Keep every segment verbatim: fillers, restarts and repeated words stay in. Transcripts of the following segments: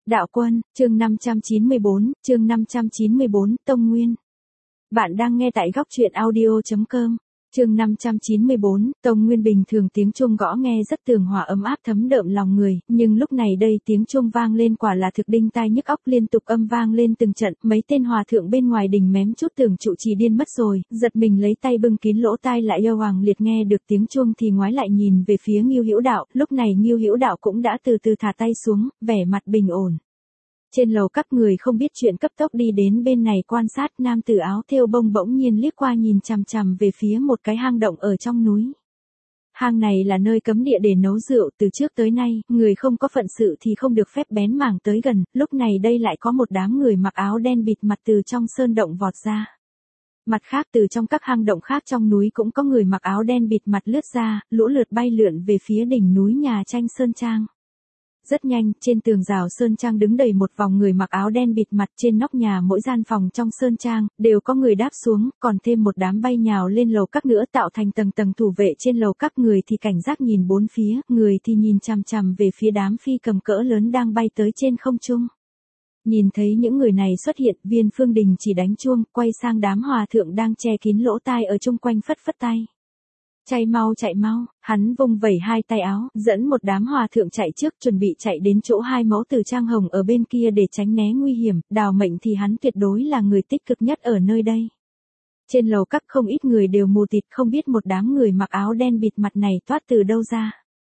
Đạo quân, chương năm trăm chín mươi bốn, chương năm trăm chín mươi bốn, Tông Nguyên. Bạn đang nghe tại góc truyện audio chấm com. Chương năm trăm chín mươi bốn, Tông Nguyên. Bình thường tiếng chuông gõ nghe rất tường hòa ấm áp thấm đượm lòng người, nhưng lúc này đây tiếng chuông vang lên quả là thực đinh tai nhức óc, liên tục âm vang lên từng trận, mấy tên hòa thượng bên ngoài đình mém chút tưởng trụ trì điên mất rồi, giật mình lấy tay bưng kín lỗ tai lại. Yêu Hoàng Liệt nghe được tiếng chuông thì ngoái lại nhìn về phía Ngưu Hữu Đạo, lúc này Ngưu Hữu Đạo cũng đã từ từ thả tay xuống, vẻ mặt bình ổn. Trên lầu các người không biết chuyện cấp tốc đi đến bên này quan sát. Nam tử áo thêu bông bỗng nhiên liếc qua nhìn chằm chằm về phía một cái hang động ở trong núi. Hang này là nơi cấm địa để nấu rượu, từ trước tới nay, người không có phận sự thì không được phép bén mảng tới gần, lúc này đây lại có một đám người mặc áo đen bịt mặt từ trong sơn động vọt ra. Mặt khác, từ trong các hang động khác trong núi cũng có người mặc áo đen bịt mặt lướt ra, lũ lượt bay lượn về phía đỉnh núi nhà tranh Sơn Trang. Rất nhanh, trên tường rào Sơn Trang đứng đầy một vòng người mặc áo đen bịt mặt. Trên nóc nhà mỗi gian phòng trong Sơn Trang, đều có người đáp xuống, còn thêm một đám bay nhào lên lầu các nữa, tạo thành tầng tầng thủ vệ trên lầu các. Người thì cảnh giác nhìn bốn phía, người thì nhìn chằm chằm về phía đám phi cầm cỡ lớn đang bay tới trên không trung. Nhìn thấy những người này xuất hiện, Viên Phương Đình chỉ đánh chuông, quay sang đám hòa thượng đang che kín lỗ tai ở chung quanh phất phất tay. Chạy mau chạy mau, hắn vung vẩy hai tay áo, dẫn một đám hòa thượng chạy trước, chuẩn bị chạy đến chỗ hai mẫu tử Trang Hồng ở bên kia để tránh né nguy hiểm. Đào Mệnh thì hắn tuyệt đối là người tích cực nhất ở nơi đây. Trên lầu các không ít người đều mù tịt, không biết một đám người mặc áo đen bịt mặt này toát từ đâu ra.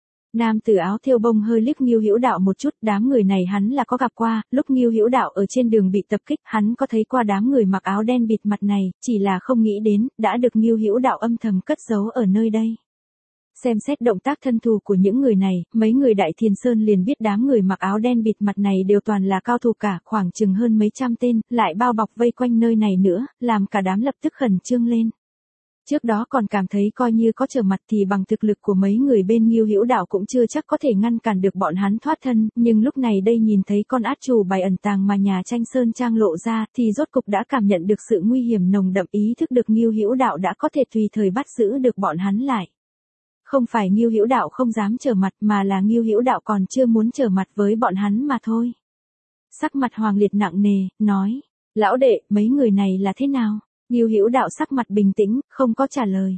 Nam tử áo thêu bông hơi liếc Ngưu Hữu Đạo một chút, đám người này hắn là có gặp qua, lúc Ngưu Hữu Đạo ở trên đường bị tập kích, hắn có thấy qua đám người mặc áo đen bịt mặt này, chỉ là không nghĩ đến, đã được Ngưu Hữu Đạo âm thầm cất giấu ở nơi đây. Xem xét động tác thân thù của những người này, mấy người Đại Thiền Sơn liền biết đám người mặc áo đen bịt mặt này đều toàn là cao thủ cả, khoảng chừng hơn mấy trăm tên, lại bao bọc vây quanh nơi này nữa, làm cả đám lập tức khẩn trương lên. Trước đó còn cảm thấy coi như có trở mặt thì bằng thực lực của mấy người bên Ngưu Hữu Đạo cũng chưa chắc có thể ngăn cản được bọn hắn thoát thân, nhưng lúc này đây nhìn thấy con át chủ bài ẩn tàng mà nhà tranh Sơn Trang lộ ra thì rốt cục đã cảm nhận được sự nguy hiểm nồng đậm, ý thức được Ngưu Hữu Đạo đã có thể tùy thời bắt giữ được bọn hắn lại. Không phải Ngưu Hữu Đạo không dám trở mặt mà là Ngưu Hữu Đạo còn chưa muốn trở mặt với bọn hắn mà thôi. Sắc mặt Hoàng Liệt nặng nề, nói, lão đệ, mấy người này là thế nào? Ngưu Hữu Đạo sắc mặt bình tĩnh, không có trả lời.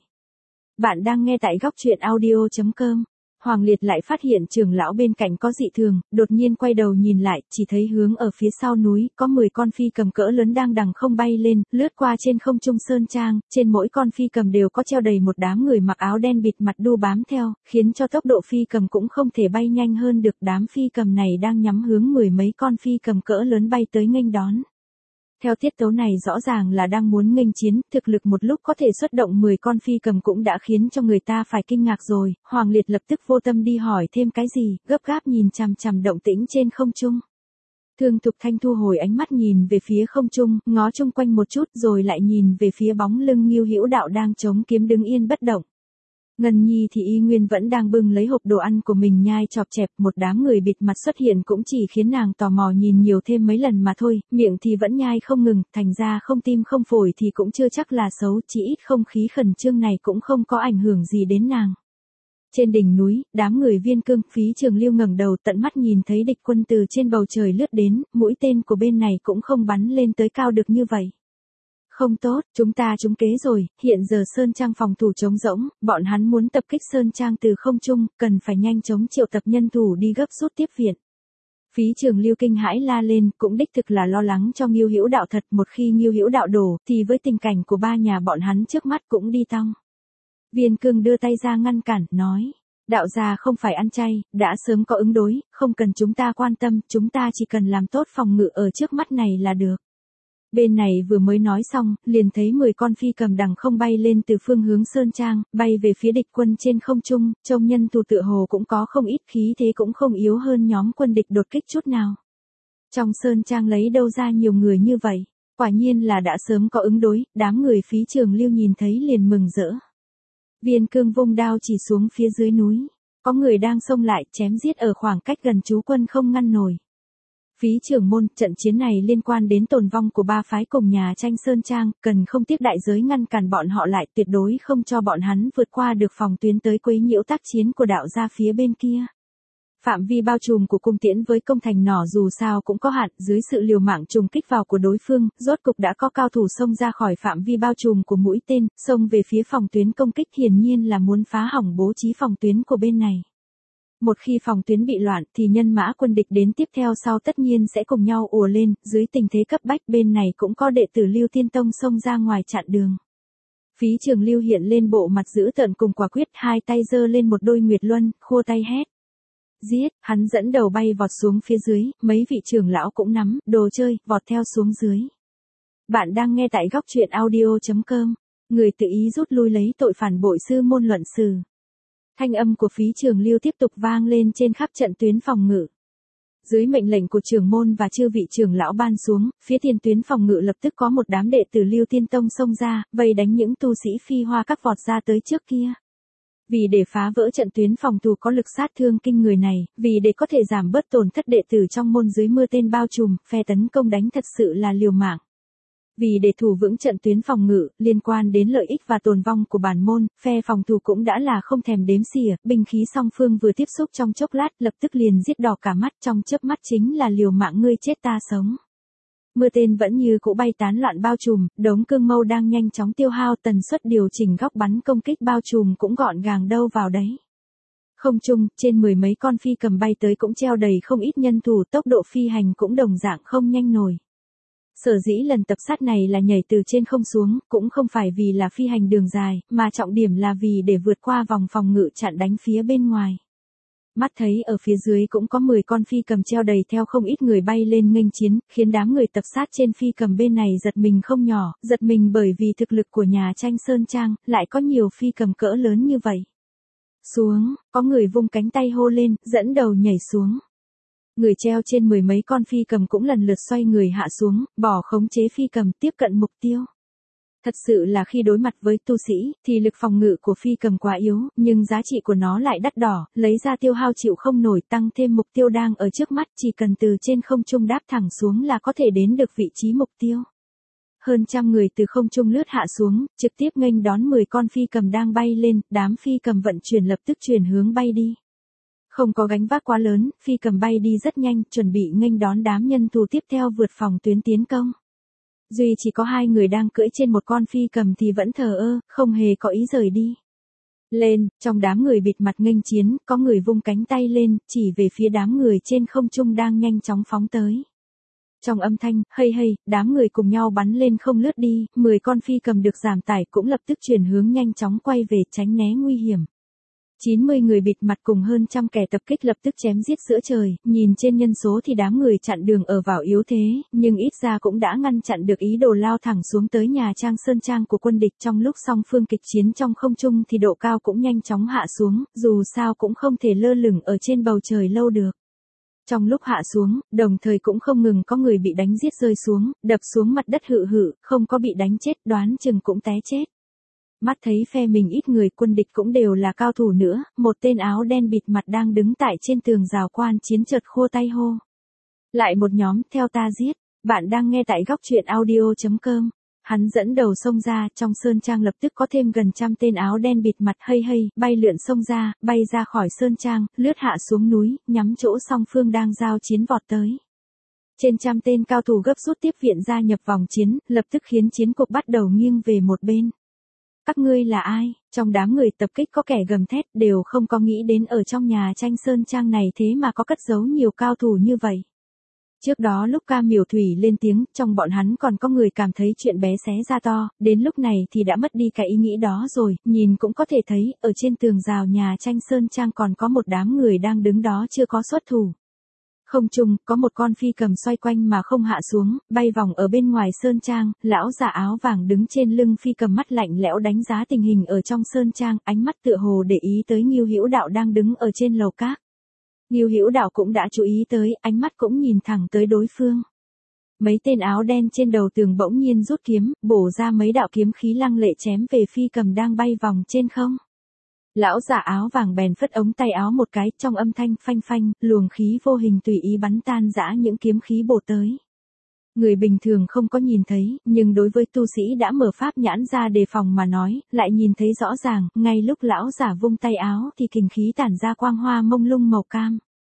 Bạn đang nghe tại góc truyện audio chấm com. Hoàng Liệt lại phát hiện trưởng lão bên cạnh có dị thường, đột nhiên quay đầu nhìn lại, chỉ thấy hướng ở phía sau núi, có mười con phi cầm cỡ lớn đang đằng không bay lên, lướt qua trên không trung Sơn Trang, trên mỗi con phi cầm đều có treo đầy một đám người mặc áo đen bịt mặt đu bám theo, khiến cho tốc độ phi cầm cũng không thể bay nhanh hơn được. Đám phi cầm này đang nhắm hướng mười mấy con phi cầm cỡ lớn bay tới nghênh đón. Theo tiết tấu này rõ ràng là đang muốn nghênh chiến, thực lực một lúc có thể xuất động mười con phi cầm cũng đã khiến cho người ta phải kinh ngạc rồi. Hoàng Liệt lập tức vô tâm đi hỏi thêm cái gì, gấp gáp nhìn chằm chằm động tĩnh trên không trung. Thương Thục Thanh thu hồi ánh mắt nhìn về phía không trung, ngó chung quanh một chút rồi lại nhìn về phía bóng lưng Ngưu Hữu Đạo đang chống kiếm đứng yên bất động. Ngân Nhi thì y nguyên vẫn đang bưng lấy hộp đồ ăn của mình nhai chọp chẹp, một đám người bịt mặt xuất hiện cũng chỉ khiến nàng tò mò nhìn nhiều thêm mấy lần mà thôi, miệng thì vẫn nhai không ngừng, thành ra không tim không phổi thì cũng chưa chắc là xấu, chỉ ít không khí khẩn trương này cũng không có ảnh hưởng gì đến nàng. Trên đỉnh núi, đám người Viên Cương, Phí Trường Lưu ngẩng đầu tận mắt nhìn thấy địch quân từ trên bầu trời lướt đến, mũi tên của bên này cũng không bắn lên tới cao được như vậy. Không tốt, chúng ta trúng kế rồi, hiện giờ Sơn Trang phòng thủ trống rỗng, bọn hắn muốn tập kích Sơn Trang từ không trung, cần phải nhanh chóng triệu tập nhân thủ đi gấp rút tiếp viện. Phí Trường Lưu kinh hãi la lên, cũng đích thực là lo lắng cho Ngưu Hữu Đạo thật, một khi Ngưu Hữu Đạo đổ, thì với tình cảnh của ba nhà bọn hắn trước mắt cũng đi tong. Viên Cương đưa tay ra ngăn cản, nói, đạo gia không phải ăn chay, đã sớm có ứng đối, không cần chúng ta quan tâm, chúng ta chỉ cần làm tốt phòng ngự ở trước mắt này là được. Bên này vừa mới nói xong, liền thấy mười con phi cầm đằng không bay lên từ phương hướng Sơn Trang, bay về phía địch quân trên không trung, trông nhân thủ tựa hồ cũng có không ít, khí thế cũng không yếu hơn nhóm quân địch đột kích chút nào. Trong Sơn Trang lấy đâu ra nhiều người như vậy, quả nhiên là đã sớm có ứng đối, đám người Phí Trường Lưu nhìn thấy liền mừng rỡ. Viên Cương vung đao chỉ xuống phía dưới núi, có người đang xông lại chém giết ở khoảng cách gần chú quân không ngăn nổi. Phí trưởng môn, trận chiến này liên quan đến tồn vong của ba phái cùng nhà tranh Sơn Trang, cần không tiếc đại giới ngăn cản bọn họ lại, tuyệt đối không cho bọn hắn vượt qua được phòng tuyến tới quấy nhiễu tác chiến của đạo gia phía bên kia. Phạm vi bao trùm của cung tiễn với công thành nỏ dù sao cũng có hạn, dưới sự liều mạng trùng kích vào của đối phương, rốt cục đã có cao thủ xông ra khỏi phạm vi bao trùm của mũi tên, xông về phía phòng tuyến công kích, hiển nhiên là muốn phá hỏng bố trí phòng tuyến của bên này. Một khi phòng tuyến bị loạn thì nhân mã quân địch đến tiếp theo sau tất nhiên sẽ cùng nhau ùa lên, dưới tình thế cấp bách bên này cũng có đệ tử Lưu Tiên Tông xông ra ngoài chặn đường. Phí Trường Lưu hiện lên bộ mặt dữ tợn cùng quả quyết, hai tay giơ lên một đôi nguyệt luân, khua tay hét. Giết, hắn dẫn đầu bay vọt xuống phía dưới, mấy vị trưởng lão cũng nắm, đồ chơi, vọt theo xuống dưới. Bạn đang nghe tại góc truyện audio chấm com, người tự ý rút lui lấy tội phản bội sư môn luận sử. Thanh âm của Phí Trường Lưu tiếp tục vang lên trên khắp trận tuyến phòng ngự. Dưới mệnh lệnh của trưởng môn và chư vị trưởng lão ban xuống, phía tiền tuyến phòng ngự lập tức có một đám đệ tử Lưu Tiên Tông xông ra, vây đánh những tu sĩ phi hoa các vọt ra tới trước kia. Vì để phá vỡ trận tuyến phòng thủ có lực sát thương kinh người này, vì để có thể giảm bớt tổn thất đệ tử trong môn dưới mưa tên bao trùm, phe tấn công đánh thật sự là liều mạng. Vì để thủ vững trận tuyến phòng ngự, liên quan đến lợi ích và tồn vong của bản môn, phe phòng thủ cũng đã là không thèm đếm xỉa, binh khí song phương vừa tiếp xúc trong chốc lát, lập tức liền giết đỏ cả mắt, trong chớp mắt chính là liều mạng ngươi chết ta sống. Mưa tên vẫn như cũ bay tán loạn bao trùm, đống cương mâu đang nhanh chóng tiêu hao, tần suất điều chỉnh góc bắn công kích bao trùm cũng gọn gàng đâu vào đấy. Không trung, trên mười mấy con phi cầm bay tới cũng treo đầy không ít nhân thủ, tốc độ phi hành cũng đồng dạng không nhanh nổi. Sở dĩ lần tập sát này là nhảy từ trên không xuống, cũng không phải vì là phi hành đường dài, mà trọng điểm là vì để vượt qua vòng phòng ngự chặn đánh phía bên ngoài. Mắt thấy ở phía dưới cũng có mười con phi cầm treo đầy theo không ít người bay lên nghênh chiến, khiến đám người tập sát trên phi cầm bên này giật mình không nhỏ, giật mình bởi vì thực lực của nhà tranh Sơn Trang, lại có nhiều phi cầm cỡ lớn như vậy. Xuống, có người vung cánh tay hô lên, dẫn đầu nhảy xuống. Người treo trên mười mấy con phi cầm cũng lần lượt xoay người hạ xuống, bỏ khống chế phi cầm tiếp cận mục tiêu. Thật sự là khi đối mặt với tu sĩ, thì lực phòng ngự của phi cầm quá yếu, nhưng giá trị của nó lại đắt đỏ, lấy ra tiêu hao chịu không nổi, tăng thêm mục tiêu đang ở trước mắt, chỉ cần từ trên không trung đáp thẳng xuống là có thể đến được vị trí mục tiêu. Hơn trăm người từ không trung lướt hạ xuống, trực tiếp nghênh đón mười con phi cầm đang bay lên, đám phi cầm vận chuyển lập tức chuyển hướng bay đi. Không có gánh vác quá lớn, phi cầm bay đi rất nhanh, chuẩn bị nghênh đón đám nhân thủ tiếp theo vượt phòng tuyến tiến công. Duy chỉ có hai người đang cưỡi trên một con phi cầm thì vẫn thờ ơ, không hề có ý rời đi. Lên, trong đám người bịt mặt nghênh chiến, có người vung cánh tay lên, chỉ về phía đám người trên không trung đang nhanh chóng phóng tới. Trong âm thanh, hây hây, đám người cùng nhau bắn lên không lướt đi, mười con phi cầm được giảm tải cũng lập tức chuyển hướng nhanh chóng quay về tránh né nguy hiểm. chín mươi người bịt mặt cùng hơn trăm kẻ tập kích lập tức chém giết giữa trời, nhìn trên nhân số thì đám người chặn đường ở vào yếu thế, nhưng ít ra cũng đã ngăn chặn được ý đồ lao thẳng xuống tới nhà trang Sơn Trang của quân địch. Trong lúc song phương kịch chiến trong không trung thì độ cao cũng nhanh chóng hạ xuống, dù sao cũng không thể lơ lửng ở trên bầu trời lâu được. Trong lúc hạ xuống, đồng thời cũng không ngừng có người bị đánh giết rơi xuống, đập xuống mặt đất hự hự, không có bị đánh chết đoán chừng cũng té chết. Mắt thấy phe mình ít người, quân địch cũng đều là cao thủ nữa, một tên áo đen bịt mặt đang đứng tại trên tường rào quan chiến chợt khô tay hô. Lại một nhóm, theo ta giết, bạn đang nghe tại góc truyện audio chấm com. Hắn dẫn đầu xông ra, trong Sơn Trang lập tức có thêm gần trăm tên áo đen bịt mặt hây hây, bay lượn xông ra, bay ra khỏi Sơn Trang, lướt hạ xuống núi, nhắm chỗ song phương đang giao chiến vọt tới. Trên trăm tên cao thủ gấp rút tiếp viện gia nhập vòng chiến, lập tức khiến chiến cuộc bắt đầu nghiêng về một bên. Các ngươi là ai? Trong đám người tập kích có kẻ gầm thét, đều không có nghĩ đến ở trong nhà tranh Sơn Trang này thế mà có cất giấu nhiều cao thủ như vậy. Trước đó lúc Ca Miểu Thủy lên tiếng, trong bọn hắn còn có người cảm thấy chuyện bé xé ra to, đến lúc này thì đã mất đi cái ý nghĩ đó rồi, nhìn cũng có thể thấy, ở trên tường rào nhà tranh Sơn Trang còn có một đám người đang đứng đó chưa có xuất thủ. Không trung, có một con phi cầm xoay quanh mà không hạ xuống, bay vòng ở bên ngoài Sơn Trang, lão già áo vàng đứng trên lưng phi cầm mắt lạnh lẽo đánh giá tình hình ở trong Sơn Trang, ánh mắt tựa hồ để ý tới Ngưu Hữu Đạo đang đứng ở trên lầu các. Ngưu Hữu Đạo cũng đã chú ý tới, ánh mắt cũng nhìn thẳng tới đối phương. Mấy tên áo đen trên đầu tường bỗng nhiên rút kiếm, bổ ra mấy đạo kiếm khí lăng lệ chém về phi cầm đang bay vòng trên không. Lão già áo vàng bèn phất ống tay áo một cái, trong âm thanh phanh phanh, luồng khí vô hình tùy ý bắn tan rã những kiếm khí bổ tới. Người bình thường không có nhìn thấy, nhưng đối với tu sĩ đã mở pháp nhãn ra đề phòng mà nói, lại nhìn thấy rõ ràng, ngay lúc lão giả vung tay áo thì kình khí tản ra quang hoa mông lung màu cam.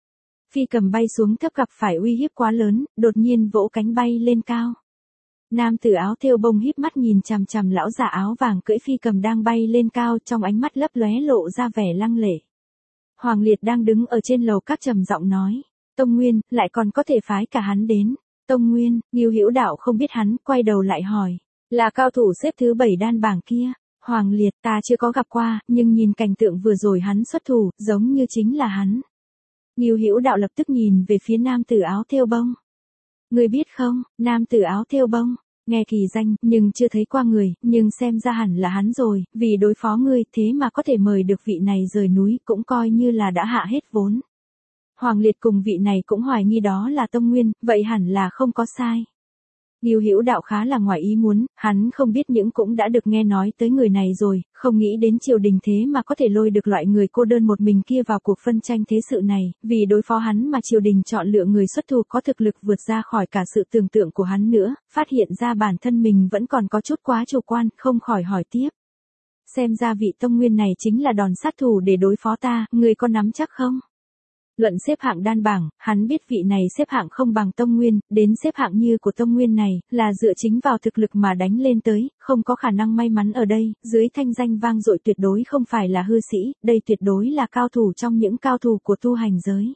Phi cầm bay xuống thấp gặp phải uy hiếp quá lớn, đột nhiên vỗ cánh bay lên cao. Nam tử áo thêu bông híp mắt nhìn chằm chằm lão già áo vàng cưỡi phi cầm đang bay lên cao, trong ánh mắt lấp lóe lộ ra vẻ lăng lệ. Hoàng Liệt đang đứng ở trên lầu các trầm giọng nói, Tông Nguyên, lại còn có thể phái cả hắn đến. Tông Nguyên, Ngưu Hữu Đạo không biết hắn, quay đầu lại hỏi, là cao thủ xếp thứ bảy đan bảng kia. Hoàng Liệt, ta chưa có gặp qua, nhưng nhìn cảnh tượng vừa rồi hắn xuất thủ, giống như chính là hắn. Ngưu Hữu Đạo lập tức nhìn về phía nam tử áo thêu bông. Người biết không, nam tử áo thêu bông, nghe kỳ danh, nhưng chưa thấy qua người, nhưng xem ra hẳn là hắn rồi, vì đối phó ngươi, thế mà có thể mời được vị này rời núi, cũng coi như là đã hạ hết vốn. Hoàng Liệt cùng vị này cũng hoài nghi đó là Tông Nguyên, vậy hẳn là không có sai. Ngưu Hữu Đạo khá là ngoài ý muốn, hắn không biết những cũng đã được nghe nói tới người này rồi, không nghĩ đến triều đình thế mà có thể lôi được loại người cô đơn một mình kia vào cuộc phân tranh thế sự này, vì đối phó hắn mà triều đình chọn lựa người xuất thủ có thực lực vượt ra khỏi cả sự tưởng tượng của hắn nữa, phát hiện ra bản thân mình vẫn còn có chút quá chủ quan, không khỏi hỏi tiếp. Xem ra vị Tông Nguyên này chính là đòn sát thủ để đối phó ta, người có nắm chắc không? Luận xếp hạng đan bảng, hắn biết vị này xếp hạng không bằng Tông Nguyên, đến xếp hạng như của Tông Nguyên này, là dựa chính vào thực lực mà đánh lên tới, không có khả năng may mắn ở đây, dưới thanh danh vang dội tuyệt đối không phải là hư sĩ, đây tuyệt đối là cao thủ trong những cao thủ của tu hành giới.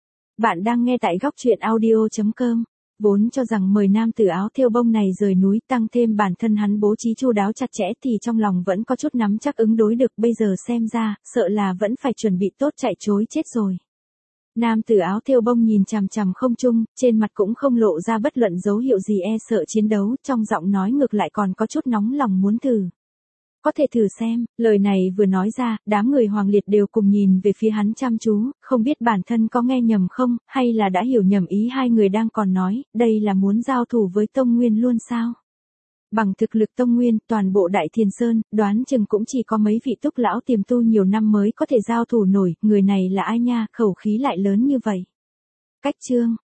Bạn đang nghe tại góc truyện audio chấm com. Vốn cho rằng mời nam tử áo thêu bông này rời núi tăng thêm bản thân hắn bố trí chu đáo chặt chẽ thì trong lòng vẫn có chút nắm chắc ứng đối được, bây giờ xem ra, sợ là vẫn phải chuẩn bị tốt chạy trối chết rồi. Nam tử áo thêu bông nhìn chằm chằm không trung, trên mặt cũng không lộ ra bất luận dấu hiệu gì e sợ chiến đấu, trong giọng nói ngược lại còn có chút nóng lòng muốn thử. Có thể thử xem, lời này vừa nói ra, đám người Hoàng Liệt đều cùng nhìn về phía hắn chăm chú, không biết bản thân có nghe nhầm không, hay là đã hiểu nhầm ý hai người đang còn nói, đây là muốn giao thủ với Tông Nguyên luôn sao? Bằng thực lực Tông Nguyên, toàn bộ Đại Thiền Sơn, đoán chừng cũng chỉ có mấy vị túc lão tiềm tu nhiều năm mới có thể giao thủ nổi, người này là ai nha, khẩu khí lại lớn như vậy. Cách chương,